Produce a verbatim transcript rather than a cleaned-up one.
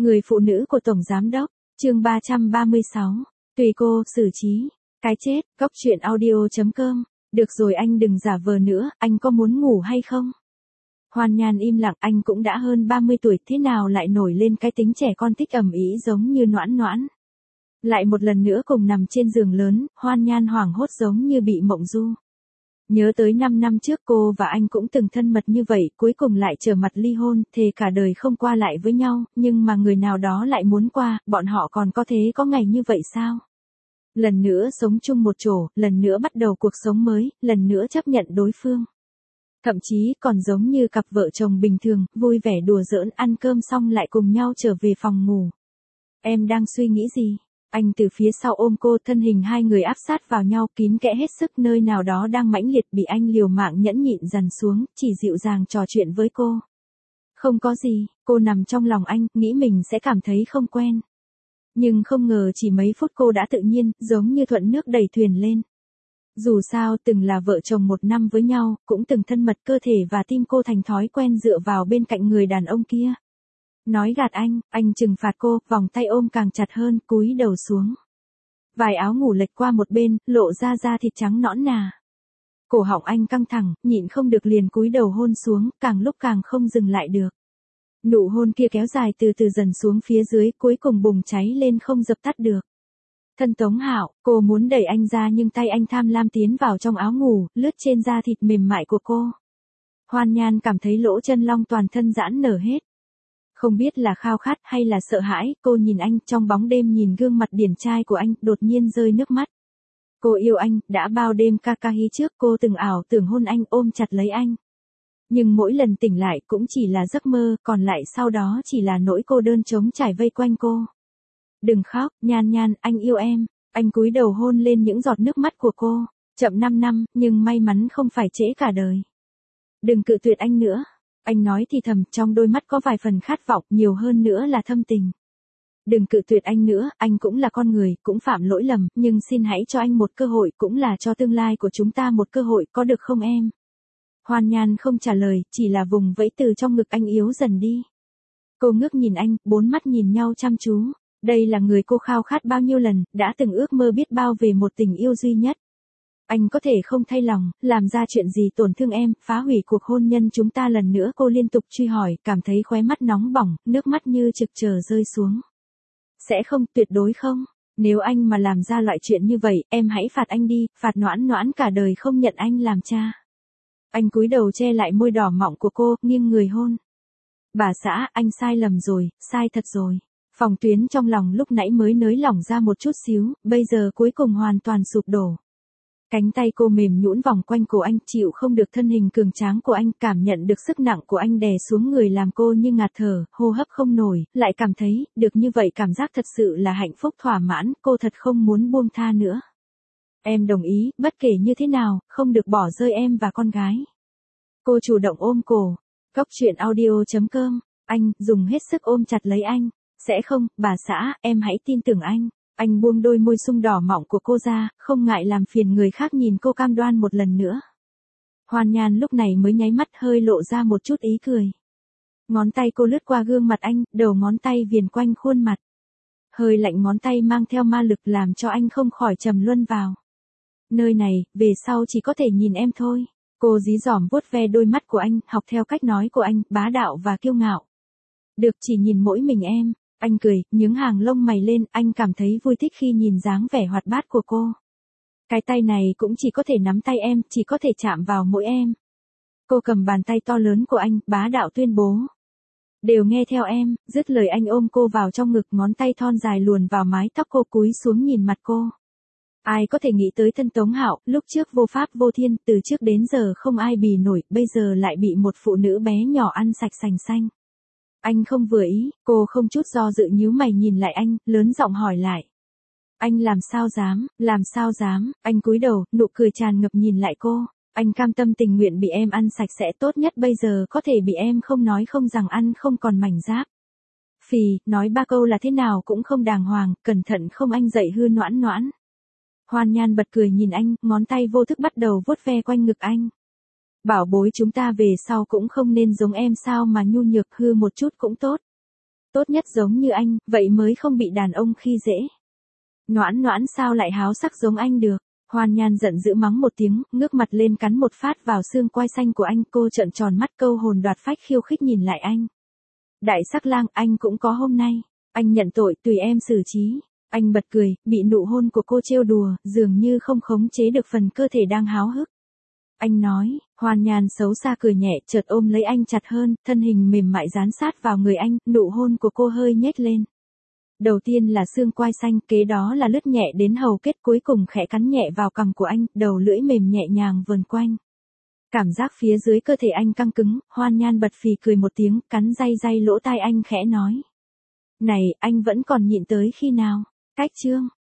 Người phụ nữ của Tổng Giám Đốc, chương ba trăm ba mươi sáu, tùy cô xử trí, cái chết, góc truyện audio chấm com, được rồi anh đừng giả vờ nữa, anh có muốn ngủ hay không? Hoan Nhan im lặng, anh cũng đã hơn ba mươi tuổi, thế nào lại nổi lên cái tính trẻ con thích ầm ĩ giống như Noãn Noãn. Lại một lần nữa cùng nằm trên giường lớn, Hoan Nhan hoảng hốt giống như bị mộng du. Nhớ tới năm năm trước cô và anh cũng từng thân mật như vậy, cuối cùng lại trở mặt ly hôn, thề cả đời không qua lại với nhau, nhưng mà người nào đó lại muốn qua, bọn họ còn có thế có ngày như vậy sao? Lần nữa sống chung một chỗ, lần nữa bắt đầu cuộc sống mới, lần nữa chấp nhận đối phương. Thậm chí còn giống như cặp vợ chồng bình thường, vui vẻ đùa giỡn, ăn cơm xong lại cùng nhau trở về phòng ngủ. Em đang suy nghĩ gì? Anh từ phía sau ôm cô, thân hình hai người áp sát vào nhau, kín kẽ hết sức, nơi nào đó đang mãnh liệt bị anh liều mạng nhẫn nhịn dằn xuống, chỉ dịu dàng trò chuyện với cô. Không có gì, cô nằm trong lòng anh, nghĩ mình sẽ cảm thấy không quen. Nhưng không ngờ chỉ mấy phút cô đã tự nhiên, giống như thuận nước đẩy thuyền lên. Dù sao từng là vợ chồng một năm với nhau, cũng từng thân mật, cơ thể và tim cô thành thói quen dựa vào bên cạnh người đàn ông kia. Nói gạt anh, anh trừng phạt cô, vòng tay ôm càng chặt hơn, cúi đầu xuống. Vài áo ngủ lệch qua một bên, lộ ra da thịt trắng nõn nà. Cổ họng anh căng thẳng, nhịn không được liền cúi đầu hôn xuống, càng lúc càng không dừng lại được. Nụ hôn kia kéo dài từ từ dần xuống phía dưới, cuối cùng bùng cháy lên không dập tắt được. Thân Tống Hạo, cô muốn đẩy anh ra nhưng tay anh tham lam tiến vào trong áo ngủ, lướt trên da thịt mềm mại của cô. Hoan Nhan cảm thấy lỗ chân long toàn thân giãn nở hết. Không biết là khao khát hay là sợ hãi, cô nhìn anh trong bóng đêm, nhìn gương mặt điển trai của anh, đột nhiên rơi nước mắt. Cô yêu anh, đã bao đêm Kakahi trước cô từng ảo tưởng hôn anh, ôm chặt lấy anh. Nhưng mỗi lần tỉnh lại cũng chỉ là giấc mơ, còn lại sau đó chỉ là nỗi cô đơn trống trải vây quanh cô. Đừng khóc, Nhan Nhan, anh yêu em. Anh cúi đầu hôn lên những giọt nước mắt của cô. Chậm năm năm, nhưng may mắn không phải trễ cả đời. Đừng cự tuyệt anh nữa. Anh nói thì thầm, trong đôi mắt có vài phần khát vọng, nhiều hơn nữa là thâm tình. Đừng cự tuyệt anh nữa, anh cũng là con người, cũng phạm lỗi lầm, nhưng xin hãy cho anh một cơ hội, cũng là cho tương lai của chúng ta một cơ hội, có được không em? Hoan Nhan không trả lời, chỉ là vùng vẫy, từ trong ngực anh yếu dần đi. Cô ngước nhìn anh, bốn mắt nhìn nhau chăm chú. Đây là người cô khao khát bao nhiêu lần, đã từng ước mơ biết bao về một tình yêu duy nhất. Anh có thể không thay lòng, làm ra chuyện gì tổn thương em, phá hủy cuộc hôn nhân chúng ta lần nữa, cô liên tục truy hỏi, cảm thấy khóe mắt nóng bỏng, nước mắt như trực chờ rơi xuống. Sẽ không, tuyệt đối không. Nếu anh mà làm ra loại chuyện như vậy, em hãy phạt anh đi, phạt Noãn Noãn cả đời không nhận anh làm cha. Anh cúi đầu che lại môi đỏ mọng của cô, nghiêng người hôn. Bà xã, anh sai lầm rồi, sai thật rồi. Phòng tuyến trong lòng lúc nãy mới nới lỏng ra một chút xíu, bây giờ cuối cùng hoàn toàn sụp đổ. Cánh tay cô mềm nhũn vòng quanh cổ anh, chịu không được thân hình cường tráng của anh, cảm nhận được sức nặng của anh đè xuống người làm cô như ngạt thở, hô hấp không nổi, lại cảm thấy, được như vậy cảm giác thật sự là hạnh phúc thỏa mãn, cô thật không muốn buông tha nữa. Em đồng ý, bất kể như thế nào, không được bỏ rơi em và con gái. Cô chủ động ôm cổ. Góc truyện audio chấm com, anh, dùng hết sức ôm chặt lấy anh. Sẽ không, bà xã, em hãy tin tưởng anh. Anh buông đôi môi sung đỏ mọng của cô ra, không ngại làm phiền người khác nhìn cô cam đoan một lần nữa. Hoan Nhan lúc này mới nháy mắt, hơi lộ ra một chút ý cười. Ngón tay cô lướt qua gương mặt anh, đầu ngón tay viền quanh khuôn mặt. Hơi lạnh ngón tay mang theo ma lực làm cho anh không khỏi trầm luân vào. Nơi này, về sau chỉ có thể nhìn em thôi. Cô dí dỏm vuốt ve đôi mắt của anh, học theo cách nói của anh, bá đạo và kiêu ngạo. Được, chỉ nhìn mỗi mình em. Anh cười, nhướng hàng lông mày lên, anh cảm thấy vui thích khi nhìn dáng vẻ hoạt bát của cô. Cái tay này cũng chỉ có thể nắm tay em, chỉ có thể chạm vào mỗi em. Cô cầm bàn tay to lớn của anh, bá đạo tuyên bố. Đều nghe theo em, dứt lời anh ôm cô vào trong ngực, ngón tay thon dài luồn vào mái tóc cô, cúi xuống nhìn mặt cô. Ai có thể nghĩ tới thân Tống Hạo, lúc trước vô pháp vô thiên, từ trước đến giờ không ai bì nổi, bây giờ lại bị một phụ nữ bé nhỏ ăn sạch sành xanh. Anh không vừa ý, cô không chút do dự nhíu mày nhìn lại anh, lớn giọng hỏi lại. Anh làm sao dám, làm sao dám, anh cúi đầu, nụ cười tràn ngập nhìn lại cô. Anh cam tâm tình nguyện bị em ăn sạch sẽ, tốt nhất bây giờ có thể bị em không nói không rằng ăn không còn mảnh giáp. Phì, nói ba câu là thế nào cũng không đàng hoàng, cẩn thận không anh dậy hư Noãn Noãn. Hoan Nhan bật cười nhìn anh, ngón tay vô thức bắt đầu vuốt ve quanh ngực anh. Bảo bối, chúng ta về sau cũng không nên giống em sao mà nhu nhược, hư một chút cũng tốt. Tốt nhất giống như anh, vậy mới không bị đàn ông khi dễ. Noãn noãn sao lại háo sắc giống anh được? Hoan Nhan giận dữ mắng một tiếng, ngước mặt lên cắn một phát vào xương quai xanh của anh. Cô trợn tròn mắt câu hồn đoạt phách khiêu khích nhìn lại anh. Đại sắc lang, anh cũng có hôm nay. Anh nhận tội, tùy em xử trí. Anh bật cười, bị nụ hôn của cô trêu đùa, dường như không khống chế được phần cơ thể đang háo hức. Anh nói, Hoan Nhan xấu xa cười nhẹ, chợt ôm lấy anh chặt hơn, thân hình mềm mại dán sát vào người anh, nụ hôn của cô hơi nhếch lên. Đầu tiên là xương quai xanh, kế đó là lướt nhẹ đến hầu kết, cuối cùng khẽ cắn nhẹ vào cằm của anh, đầu lưỡi mềm nhẹ nhàng vờn quanh. Cảm giác phía dưới cơ thể anh căng cứng, Hoan Nhan bật phì cười một tiếng, cắn day day lỗ tai anh khẽ nói. Này, anh vẫn còn nhịn tới khi nào? Cách chương.